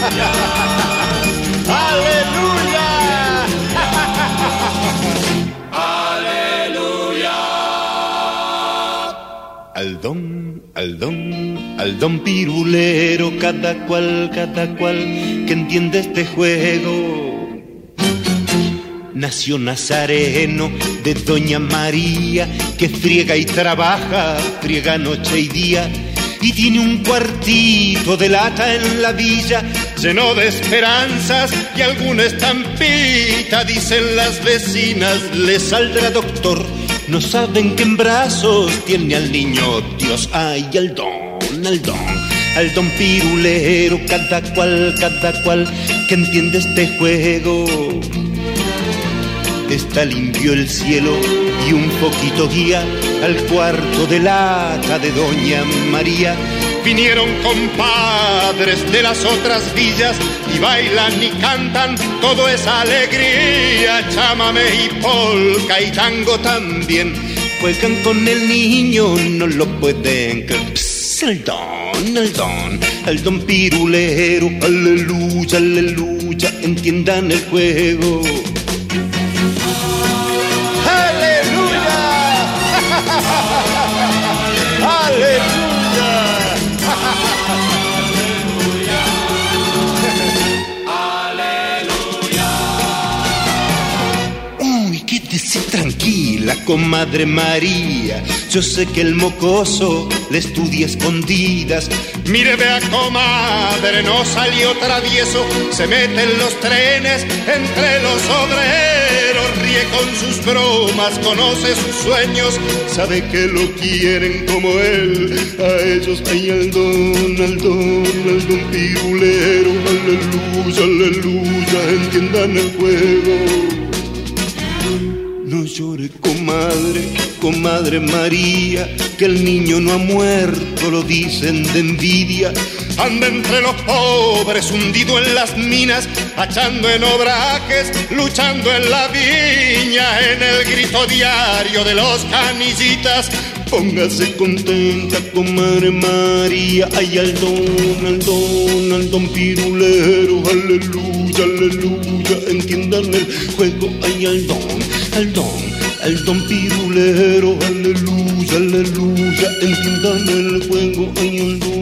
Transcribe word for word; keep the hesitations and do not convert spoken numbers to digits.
¡Aleluya! ¡Aleluya! Al don, al don, al don pirulero, cada cual, cada cual que entiende este juego. Nació Nazareno de Doña María, que friega y trabaja, friega noche y día, y tiene un cuartito de lata en la villa, lleno de esperanzas y alguna estampita. Dicen las vecinas, le saldrá doctor. No saben que en brazos tiene al niño Dios. Ay, al don, al don, al don pirulero, cada cual, cada cual que entiende este juego. Está limpio el cielo y un poquito guía al cuarto de lata de Doña María. Vinieron compadres de las otras villas y bailan y cantan, todo es alegría. Chámame y polka y tango también. Juegan con el niño, no lo pueden creer. Psst, el don, el don, el don pirulero. Aleluya, aleluya, entiendan el juego. ¡Aleluya! Uy, quédese tranquila, comadre María. Yo sé que el mocoso le estudia escondidas. Mire, vea, comadre, no salió travieso. Se mete en los trenes entre los obreros, ríe con sus bromas, conoce sus sueños, sabe que lo quieren como él. A ellos hay al don, al don, al don pirulero. Aleluya, aleluya, entiendan el juego. No llore, comadre, comadre María, que el niño no ha muerto, lo dicen de envidia. Anda entre los pobres, hundido en las minas, achando en obrajes, luchando en la viña, en el grito diario de los canillitas. Póngase contenta, comadre María. Ay, al don, al don, al don pirulero. Aleluya, aleluya, entiendan el juego. Ay, al don, al don, al don pirulero. Aleluya, aleluya, entiendan el juego. Ay, al don.